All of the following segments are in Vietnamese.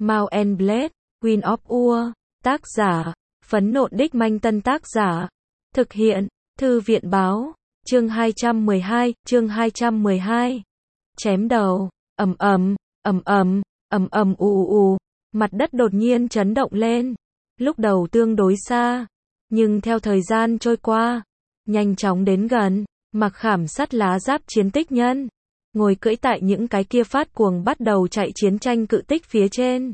Mount and Blade, Queen of War, tác giả, Phấn Nộn Đích Manh Tân tác giả, thực hiện, Thư viện báo, chương 212, chém đầu, ầm ầm, mặt đất đột nhiên chấn động lên, lúc đầu tương đối xa, nhưng theo thời gian trôi qua, nhanh chóng đến gần, mặc khảm sắt lá giáp chiến tích nhân, ngồi cưỡi tại những cái kia phát cuồng bắt đầu chạy chiến tranh cự tích phía trên.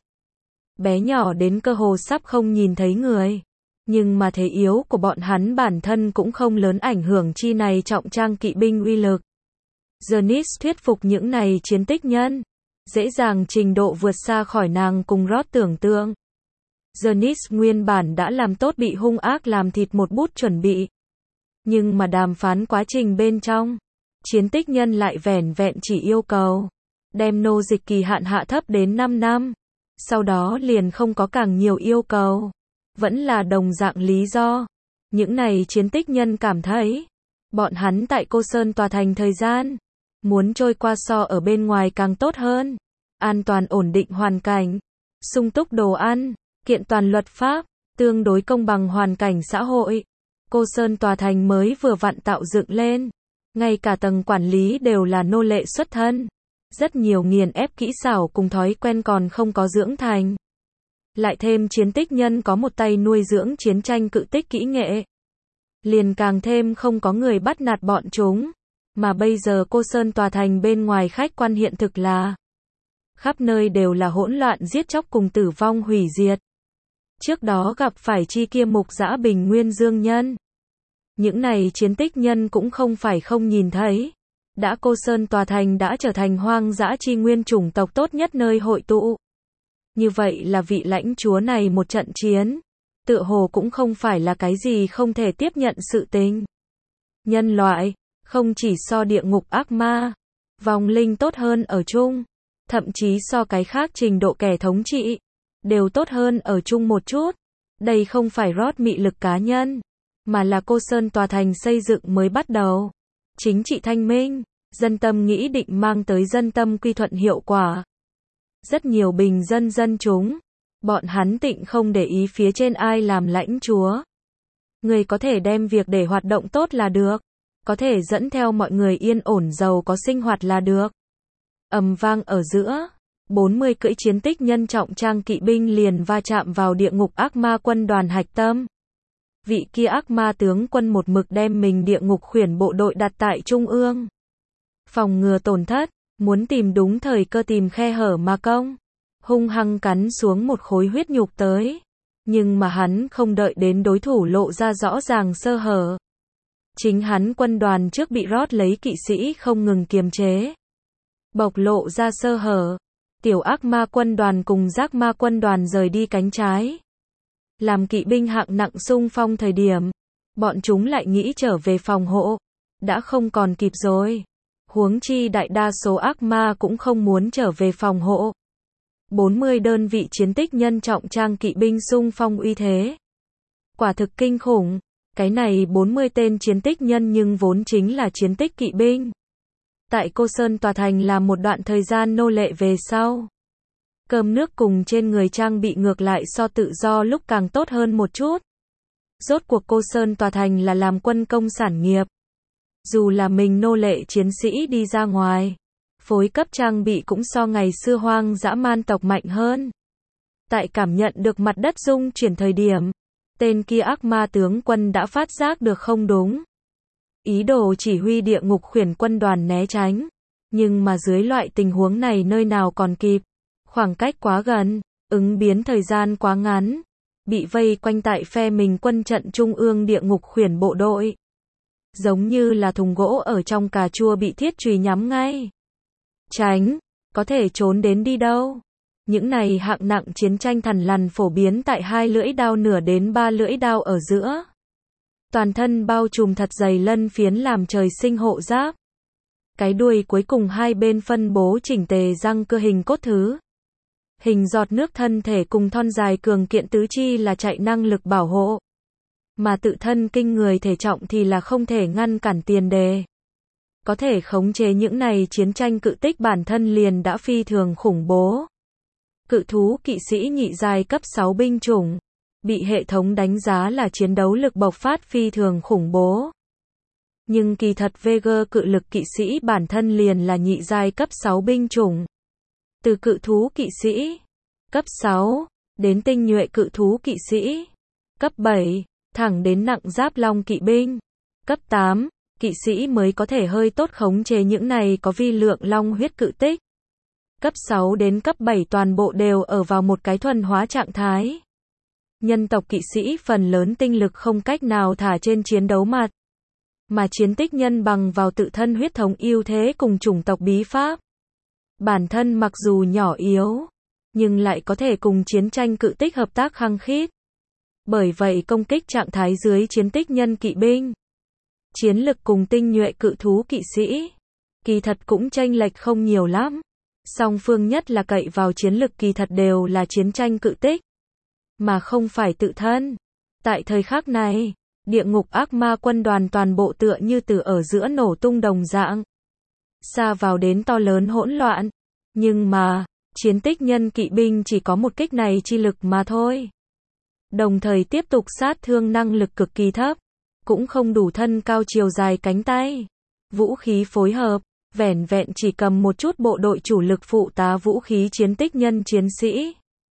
Bé nhỏ đến cơ hồ sắp không nhìn thấy người, nhưng mà thế yếu của bọn hắn bản thân cũng không lớn ảnh hưởng chi này trọng trang kỵ binh uy lực. Janice thuyết phục những này chiến tích nhân, dễ dàng trình độ vượt xa khỏi nàng cùng Rod tưởng tượng. Janice nguyên bản đã làm tốt bị hung ác làm thịt một bút chuẩn bị. Nhưng mà đàm phán quá trình bên trong, chiến tích nhân lại vẻn vẹn chỉ yêu cầu đem nô dịch kỳ hạn hạ thấp đến 5 năm. Sau đó liền không có càng nhiều yêu cầu. Vẫn là đồng dạng lý do. Những này chiến tích nhân cảm thấy, bọn hắn tại Cô Sơn tòa thành thời gian, muốn trôi qua so ở bên ngoài càng tốt hơn. An toàn ổn định hoàn cảnh, sung túc đồ ăn, kiện toàn luật pháp, tương đối công bằng hoàn cảnh xã hội. Cô Sơn tòa thành mới vừa vặn tạo dựng lên. Ngay cả tầng quản lý đều là nô lệ xuất thân. Rất nhiều nghiền ép kỹ xảo cùng thói quen còn không có dưỡng thành. Lại thêm chiến tích nhân có một tay nuôi dưỡng chiến tranh cự tích kỹ nghệ. Liền càng thêm không có người bắt nạt bọn chúng. Mà bây giờ Cô Sơn tòa thành bên ngoài khách quan hiện thực là khắp nơi đều là hỗn loạn giết chóc cùng tử vong hủy diệt. Trước đó gặp phải chi kia mục dã bình nguyên dương nhân. Những này chiến tích nhân cũng không phải không nhìn thấy. Đã Cô Sơn tòa thành đã trở thành hoang dã chi nguyên chủng tộc tốt nhất nơi hội tụ. Như vậy là vị lãnh chúa này một trận chiến, tựa hồ cũng không phải là cái gì không thể tiếp nhận sự tình. Nhân loại, không chỉ so địa ngục ác ma, vong linh tốt hơn ở chung, thậm chí so cái khác trình độ kẻ thống trị, đều tốt hơn ở chung một chút. Đây không phải Rod mị lực cá nhân, mà là Cô Sơn tòa thành xây dựng mới bắt đầu. Chính trị thanh minh, dân tâm nghĩ định mang tới dân tâm quy thuận hiệu quả. Rất nhiều bình dân dân chúng, bọn hắn tịnh không để ý phía trên ai làm lãnh chúa. Người có thể đem việc để hoạt động tốt là được, có thể dẫn theo mọi người yên ổn giàu có sinh hoạt là được. Ầm vang ở giữa, 40 cưỡi chiến tích nhân trọng trang kỵ binh liền va chạm vào địa ngục ác ma quân đoàn hạch tâm. Vị kia ác ma tướng quân một mực đem mình địa ngục khuyển bộ đội đặt tại trung ương. Phòng ngừa tổn thất, muốn tìm đúng thời cơ tìm khe hở mà công. Hung hăng cắn xuống một khối huyết nhục tới. Nhưng mà hắn không đợi đến đối thủ lộ ra rõ ràng sơ hở. Chính hắn quân đoàn trước bị Rod lấy kỵ sĩ không ngừng kiềm chế. Bộc lộ ra sơ hở. Tiểu ác ma quân đoàn cùng giác ma quân đoàn rời đi cánh trái. Làm kỵ binh hạng nặng xung phong thời điểm, bọn chúng lại nghĩ trở về phòng hộ. Đã không còn kịp rồi. Huống chi đại đa số ác ma cũng không muốn trở về phòng hộ. 40 đơn vị chiến tích nhân trọng trang kỵ binh xung phong uy thế. Quả thực kinh khủng. Cái này 40 tên chiến tích nhân nhưng vốn chính là chiến tích kỵ binh. Tại Cô Sơn tòa thành là một đoạn thời gian nô lệ về sau. Cơm nước cùng trên người trang bị ngược lại so tự do lúc càng tốt hơn một chút. Rốt cuộc Cô Sơn tòa thành là làm quân công sản nghiệp. Dù là mình nô lệ chiến sĩ đi ra ngoài, phối cấp trang bị cũng so ngày xưa hoang dã man tộc mạnh hơn. Tại cảm nhận được mặt đất rung chuyển thời điểm, tên kia ác ma tướng quân đã phát giác được không đúng. Ý đồ chỉ huy địa ngục khuyển quân đoàn né tránh. Nhưng mà dưới loại tình huống này nơi nào còn kịp. Khoảng cách quá gần, ứng biến thời gian quá ngắn. Bị vây quanh tại phe mình quân trận trung ương địa ngục khuyển bộ đội. Giống như là thùng gỗ ở trong cà chua bị thiết chùy nhắm ngay. Tránh, có thể trốn đến đi đâu. Những này hạng nặng chiến tranh thằn lằn phổ biến tại 2 lưỡi đao nửa đến 3 lưỡi đao ở giữa. Toàn thân bao trùm thật dày lân phiến làm trời sinh hộ giáp. Cái đuôi cuối cùng hai bên phân bố chỉnh tề răng cưa hình cốt thứ. Hình giọt nước thân thể cùng thon dài cường kiện tứ chi là chạy năng lực bảo hộ. Mà tự thân kinh người thể trọng thì là không thể ngăn cản tiền đề. Có thể khống chế những này chiến tranh cự tích bản thân liền đã phi thường khủng bố. Cự thú kỵ sĩ nhị giai cấp 6 binh chủng, bị hệ thống đánh giá là chiến đấu lực bộc phát phi thường khủng bố. Nhưng kỳ thật Vega cự lực kỵ sĩ bản thân liền là nhị giai cấp 6 binh chủng. Từ cự thú kỵ sĩ cấp 6 đến tinh nhuệ cự thú kỵ sĩ cấp 7, thẳng đến nặng giáp long kỵ binh cấp 8, kỵ sĩ mới có thể hơi tốt khống chế những này có vi lượng long huyết cự tích. Cấp 6 đến cấp 7 toàn bộ đều ở vào một cái thuần hóa trạng thái. Nhân tộc kỵ sĩ phần lớn tinh lực không cách nào thả trên chiến đấu mặt, mà chiến tích nhân bằng vào tự thân huyết thống ưu thế cùng chủng tộc bí pháp. Bản thân mặc dù nhỏ yếu, nhưng lại có thể cùng chiến tranh cự tích hợp tác khăng khít. Bởi vậy công kích trạng thái dưới chiến tích nhân kỵ binh, chiến lực cùng tinh nhuệ cự thú kỵ sĩ, kỳ thật cũng chênh lệch không nhiều lắm. Song phương nhất là cậy vào chiến lực kỳ thật đều là chiến tranh cự tích, mà không phải tự thân. Tại thời khắc này, địa ngục ác ma quân đoàn toàn bộ tựa như từ ở giữa nổ tung đồng dạng, xa vào đến to lớn hỗn loạn. Nhưng mà, chiến tích nhân kỵ binh chỉ có một kích này chi lực mà thôi. Đồng thời tiếp tục sát thương năng lực cực kỳ thấp, cũng không đủ thân cao chiều dài cánh tay. Vũ khí phối hợp, vẻn vẹn chỉ cầm một chút bộ đội chủ lực phụ tá vũ khí chiến tích nhân chiến sĩ.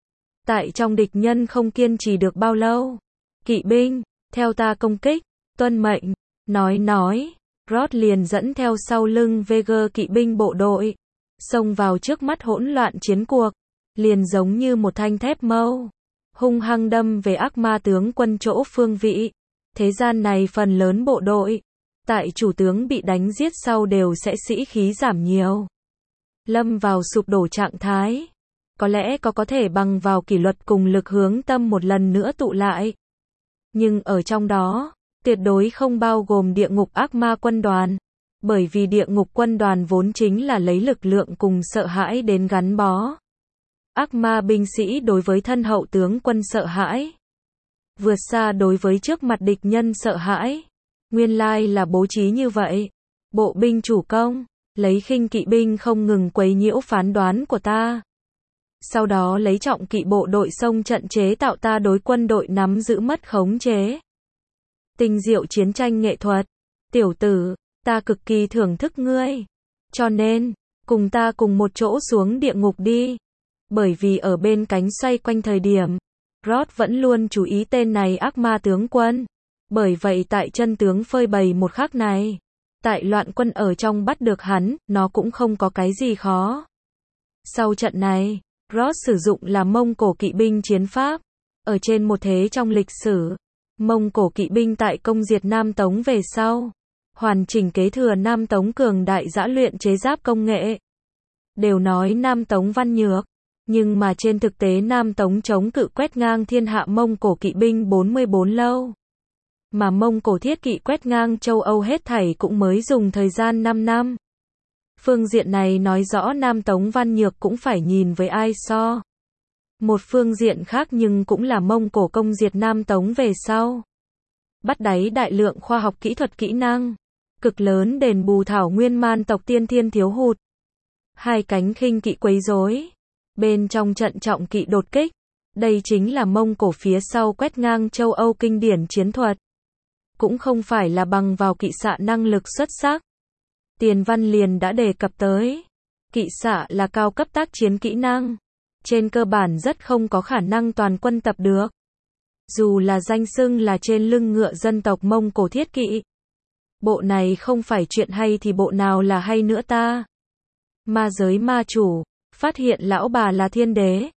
Tại trong địch nhân không kiên trì được bao lâu. Kỵ binh, theo ta công kích, tuân mệnh, nói. Rod liền dẫn theo sau lưng Vega kỵ binh bộ đội, xông vào trước mắt hỗn loạn chiến cuộc, liền giống như một thanh thép mâu, hung hăng đâm về ác ma tướng quân chỗ phương vị. Thế gian này phần lớn bộ đội, tại chủ tướng bị đánh giết sau đều sẽ sĩ khí giảm nhiều, lâm vào sụp đổ trạng thái. Có lẽ có thể bằng vào kỷ luật cùng lực hướng tâm một lần nữa tụ lại. Nhưng ở trong đó, tuyệt đối không bao gồm địa ngục ác ma quân đoàn. Bởi vì địa ngục quân đoàn vốn chính là lấy lực lượng cùng sợ hãi đến gắn bó. Ác ma binh sĩ đối với thân hậu tướng quân sợ hãi, vượt xa đối với trước mặt địch nhân sợ hãi. Nguyên lai là bố trí như vậy. Bộ binh chủ công, lấy khinh kỵ binh không ngừng quấy nhiễu phán đoán của ta. Sau đó lấy trọng kỵ bộ đội xông trận chế tạo ta đối quân đội nắm giữ mất khống chế. Tinh diệu chiến tranh nghệ thuật. Tiểu tử, ta cực kỳ thưởng thức ngươi. Cho nên, cùng ta cùng một chỗ xuống địa ngục đi. Bởi vì ở bên cánh xoay quanh thời điểm, Rod vẫn luôn chú ý tên này ác ma tướng quân. Bởi vậy tại chân tướng phơi bày một khắc này, tại loạn quân ở trong bắt được hắn, nó cũng không có cái gì khó. Sau trận này, Rod sử dụng là Mông Cổ kỵ binh chiến pháp. Ở trên một thế trong lịch sử, Mông Cổ kỵ binh tại công diệt Nam Tống về sau, hoàn chỉnh kế thừa Nam Tống cường đại dã luyện chế giáp công nghệ. Đều nói Nam Tống văn nhược, nhưng mà trên thực tế Nam Tống chống cự quét ngang thiên hạ Mông Cổ kỵ binh 44 lâu. Mà Mông Cổ thiết kỵ quét ngang châu Âu hết thảy cũng mới dùng thời gian 5 năm. Phương diện này nói rõ Nam Tống văn nhược cũng phải nhìn với ai so. Một phương diện khác nhưng cũng là Mông Cổ công diệt Nam Tống về sau, bắt đáy đại lượng khoa học kỹ thuật kỹ năng, cực lớn đền bù thảo nguyên man tộc tiên thiên thiếu hụt. Hai cánh khinh kỵ quấy rối, bên trong trận trọng kỵ đột kích. Đây chính là Mông Cổ phía sau quét ngang châu Âu kinh điển chiến thuật. Cũng không phải là bằng vào kỵ xạ năng lực xuất sắc. Tiền văn liền đã đề cập tới. Kỵ xạ là cao cấp tác chiến kỹ năng. Trên cơ bản rất không có khả năng toàn quân tập được. Dù là danh xưng là trên lưng ngựa dân tộc Mông Cổ thiết kỵ. Bộ này không phải chuyện hay thì bộ nào là hay nữa ta. Ma giới ma chủ, phát hiện lão bà là thiên đế.